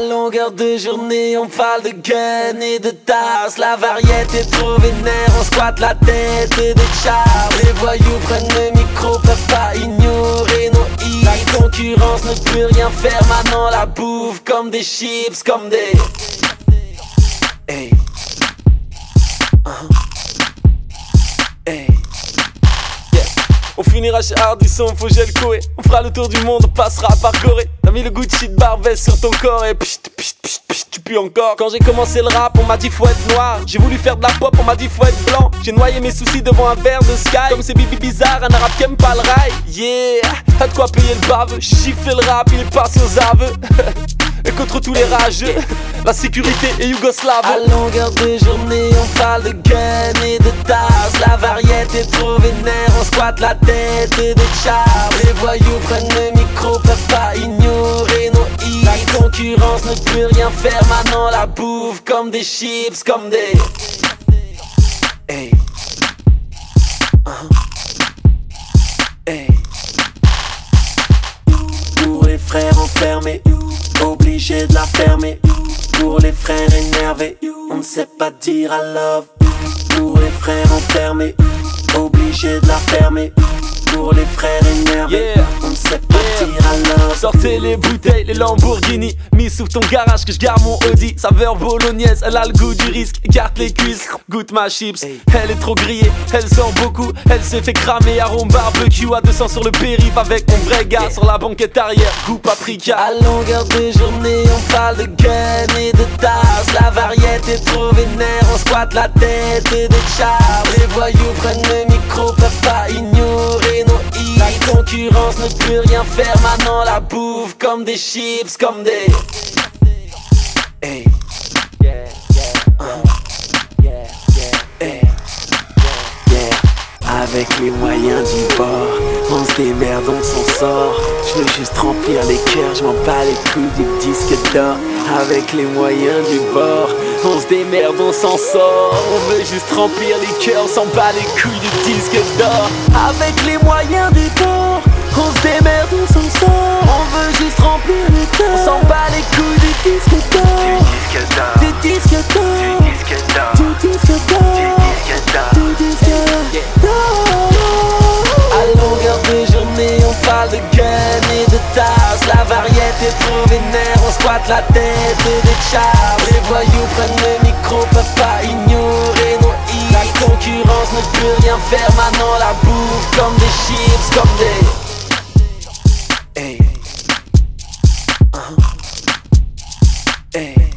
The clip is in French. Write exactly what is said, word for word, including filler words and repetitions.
longueur de journée, on parle de gun et de tasse. La variété est trop vénère, on squatte la tête de char. Les voyous prennent le micro, peuvent pas ignorer nos hits. La concurrence ne peut rien faire, maintenant la bouffe comme des chips, comme des... Hey. Uh-huh. Hey. Yeah. On finira chez Hardisson, faut gel Koé. On fera le tour du monde, on passera par Corée. T'as mis le Gucci de Barbès sur ton corps et pchit, pchit, pchit, pchit, tu pues encore. Quand j'ai commencé le rap, on m'a dit faut être noir. J'ai voulu faire de la pop, on m'a dit faut être blanc. J'ai noyé mes soucis devant un verre de Sky. Comme c'est Bibi bizarre, un arabe qui aime pas le rail. Yeah, t'as de quoi payer le bave. Gifler le rap, il est passé aux aveux. Et contre tous les rageux, la sécurité est yougoslave. À longueur de journée, on parle de gun et de tasse. La variété est trop vénère, on squatte la tête de char. Les voyous prennent le micro, peuvent pas ignorer nos hits. La concurrence ne peut rien faire, maintenant la bouffe comme des chips, comme des... Hey. Uh-huh. Hey. Pour les frères enfermés, obligé de la fermer. Pour les frères énervés, on ne sait pas dire I love. Pour les frères enfermés, obligé de la fermer. Pour les frères énervés, yeah. On ne sait pas yeah. dire I love. Sortez les bouteilles, les Lamborghini. Mis sous ton garage que je garde mon Audi. Saveur bolognaise, elle a le goût du risque. Écarte les cuisses, goûte ma chips. Hey. Elle est trop grillée, elle sort beaucoup. Elle s'est fait cramer arôme barbecue à deux cents sur le périph' avec mon vrai gars yeah. Sur la banquette arrière, goût paprika. À longueur de journée, on parle de gun et de tasse. La variété est trop vénère, on squatte la tête de char. Les voyous prennent le micro, peuvent pas ignorer nos hits. La concurrence ne peut rien faire, maintenant la bouffe comme des chips, comme des... Hey. Yeah, yeah, uh-huh. yeah, yeah, hey. Yeah. Avec les moyens du bord, on se démerde, on s'en sort. Je veux juste remplir les cœurs, je m'en bats les couilles du disque d'or. Avec les moyens du bord, on se démerde, on s'en sort. On veut juste remplir les cœurs, on s'en bat les couilles du disque d'or. Avec les moyens du bord, on se démerde, on s'en sort. On veut juste remplir les cœurs, on s'en bat les couilles du disque d'or. Du disque d'or, du disque d'or, du disque d'or, du disque d'or. À longueur de journée, on parle de gun et de tasse. La variété est trop vénère, on squatte la tête de char. Les voyous prennent le micro, peuvent pas ignorer nos hits. La concurrence ne peut rien faire, maintenant la bouffe comme des chips, comme des... Hey. Uh-huh. Hey.